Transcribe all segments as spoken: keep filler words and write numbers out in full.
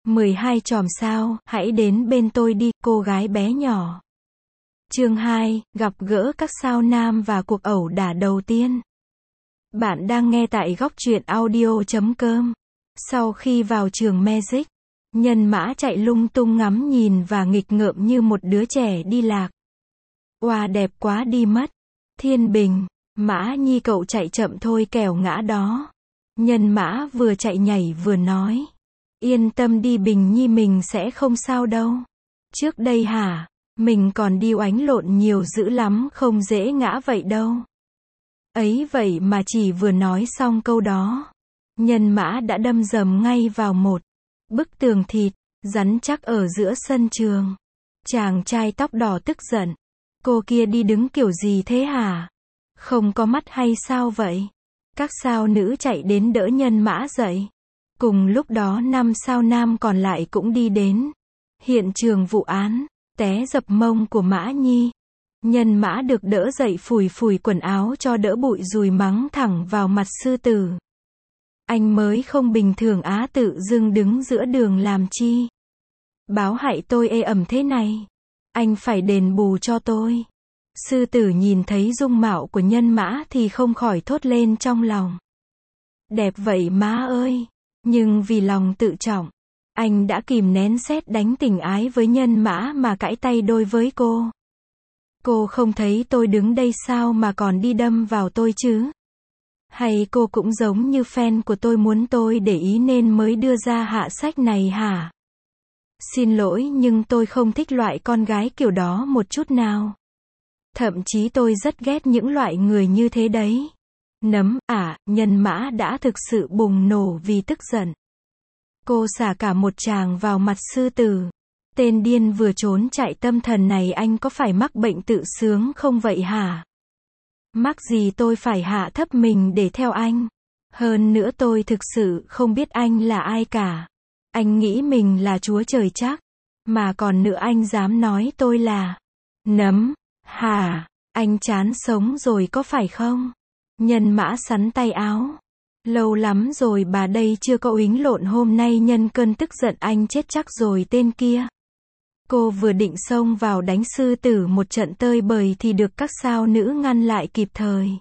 mười hai chòm sao, hãy đến bên tôi đi, cô gái bé nhỏ. Chương hai, gặp gỡ các sao nam và cuộc ẩu đả đầu tiên. Bạn đang nghe tại góc truyện audio chấm com. Sau khi vào trường Magic, Nhân Mã chạy lung tung ngắm nhìn và nghịch ngợm như một đứa trẻ đi lạc. Oa đẹp quá đi mất. Thiên Bình, Mã Nhi cậu chạy chậm thôi kẻo ngã đó. Nhân Mã vừa chạy nhảy vừa nói. Yên tâm đi Bình Nhi, mình sẽ không sao đâu. Trước đây hả, mình còn đi oánh lộn nhiều dữ lắm, không dễ ngã vậy đâu. Ấy vậy mà chỉ vừa nói xong câu đó, Nhân Mã đã đâm dầm ngay vào một bức tường thịt, rắn chắc ở giữa sân trường. Chàng trai tóc đỏ tức giận. Cô kia đi đứng kiểu gì thế hả? Không có mắt hay sao vậy? Các sao nữ chạy đến đỡ Nhân Mã dậy. Cùng lúc đó năm sao nam còn lại cũng đi đến hiện trường vụ án, té dập mông của Mã Nhi. Nhân Mã được đỡ dậy phủi phủi quần áo cho đỡ bụi rồi mắng thẳng vào mặt sư tử. Anh mới không bình thường á, tự dưng đứng giữa đường làm chi? Báo hại tôi ê ẩm thế này. Anh phải đền bù cho tôi. Sư tử nhìn thấy dung mạo của Nhân Mã thì không khỏi thốt lên trong lòng. Đẹp vậy má ơi. Nhưng vì lòng tự trọng, anh đã kìm nén sét đánh tình ái với Nhân Mã mà cãi tay đôi với cô. Cô không thấy tôi đứng đây sao mà còn đi đâm vào tôi chứ? Hay cô cũng giống như fan của tôi muốn tôi để ý nên mới đưa ra hạ sách này hả? Xin lỗi nhưng tôi không thích loại con gái kiểu đó một chút nào. Thậm chí tôi rất ghét những loại người như thế đấy. Nấm, à, Nhân Mã đã thực sự bùng nổ vì tức giận. Cô xả cả một tràng vào mặt sư tử. Tên điên vừa trốn chạy tâm thần này, anh có phải mắc bệnh tự sướng không vậy hả? Mắc gì tôi phải hạ thấp mình để theo anh? Hơn nữa tôi thực sự không biết anh là ai cả. Anh nghĩ mình là chúa trời chắc. Mà còn nữa anh dám nói tôi là nấm, hả? Anh chán sống rồi có phải không? Nhân Mã sắn tay áo. Lâu lắm rồi bà đây chưa có uýnh lộn, hôm nay nhân cơn tức giận anh chết chắc rồi tên kia. Cô vừa định xông vào đánh sư tử một trận tơi bời thì được các sao nữ ngăn lại kịp thời.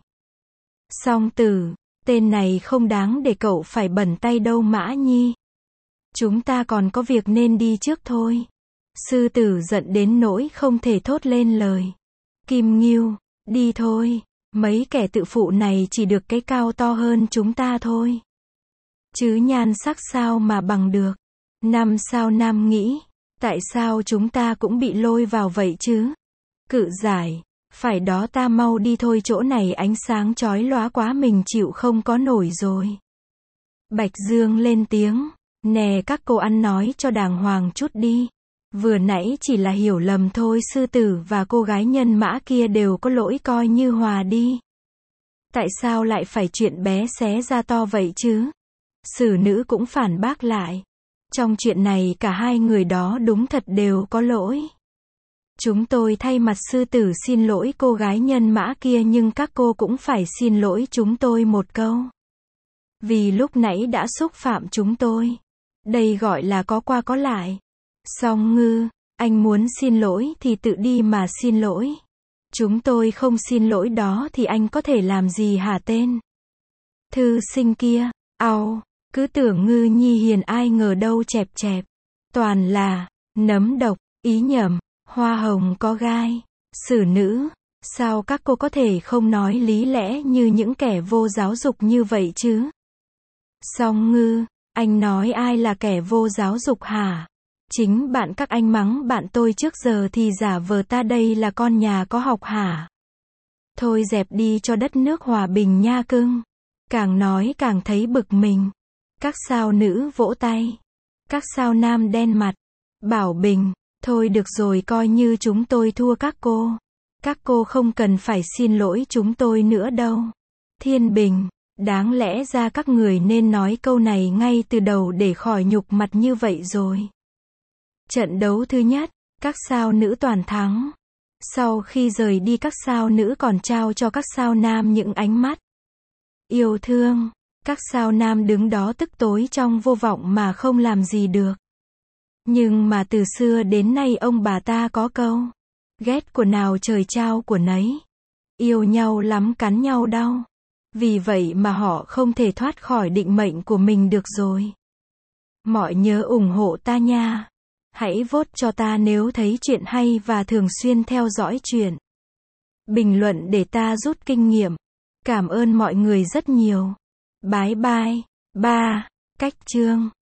Song tử, tên này không đáng để cậu phải bẩn tay đâu Mã Nhi. Chúng ta còn có việc nên đi trước thôi. Sư tử giận đến nỗi không thể thốt lên lời. Kim Ngưu, đi thôi. Mấy kẻ tự phụ này chỉ được cái cao to hơn chúng ta thôi. Chứ nhan sắc sao mà bằng được. Năm sao nam nghĩ, tại sao chúng ta cũng bị lôi vào vậy chứ? Cự giải, phải đó, ta mau đi thôi, chỗ này ánh sáng chói lóa quá, mình chịu không có nổi rồi. Bạch Dương lên tiếng, nè các cô ăn nói cho đàng hoàng chút đi. Vừa nãy chỉ là hiểu lầm thôi, sư tử và cô gái Nhân Mã kia đều có lỗi, coi như hòa đi. Tại sao lại phải chuyện bé xé ra to vậy chứ? Sử nữ cũng phản bác lại. Trong chuyện này cả hai người đó đúng thật đều có lỗi. Chúng tôi thay mặt sư tử xin lỗi cô gái Nhân Mã kia, nhưng các cô cũng phải xin lỗi chúng tôi một câu. Vì lúc nãy đã xúc phạm chúng tôi. Đây gọi là có qua có lại. Song Ngư, anh muốn xin lỗi thì tự đi mà xin lỗi. Chúng tôi không xin lỗi đó thì anh có thể làm gì hả tên thư sinh kia? Au, cứ tưởng Ngư Nhi hiền, ai ngờ đâu chẹp chẹp. Toàn là nấm độc, ý nhầm, hoa hồng có gai. Xử nữ, sao các cô có thể không nói lý lẽ như những kẻ vô giáo dục như vậy chứ? Song Ngư, anh nói ai là kẻ vô giáo dục hả? Chính bạn các anh mắng bạn tôi trước giờ thì giả vờ ta đây là con nhà có học hả? Thôi dẹp đi cho đất nước hòa bình nha cưng. Càng nói càng thấy bực mình. Các sao nữ vỗ tay. Các sao nam đen mặt. Bảo bình, thôi được rồi, coi như chúng tôi thua các cô. Các cô không cần phải xin lỗi chúng tôi nữa đâu. Thiên Bình, đáng lẽ ra các người nên nói câu này ngay từ đầu để khỏi nhục mặt như vậy rồi. Trận đấu thứ nhất, các sao nữ toàn thắng. Sau khi rời đi, các sao nữ còn trao cho các sao nam những ánh mắt yêu thương. Các sao nam đứng đó tức tối trong vô vọng mà không làm gì được. Nhưng mà từ xưa đến nay ông bà ta có câu, ghét của nào trời trao của nấy. Yêu nhau lắm cắn nhau đau. Vì vậy mà họ không thể thoát khỏi định mệnh của mình được rồi. Mọi nhớ ủng hộ ta nha. Hãy vote cho ta nếu thấy chuyện hay và thường xuyên theo dõi chuyện. Bình luận để ta rút kinh nghiệm. Cảm ơn mọi người rất nhiều. Bye bye. ba. Cách chương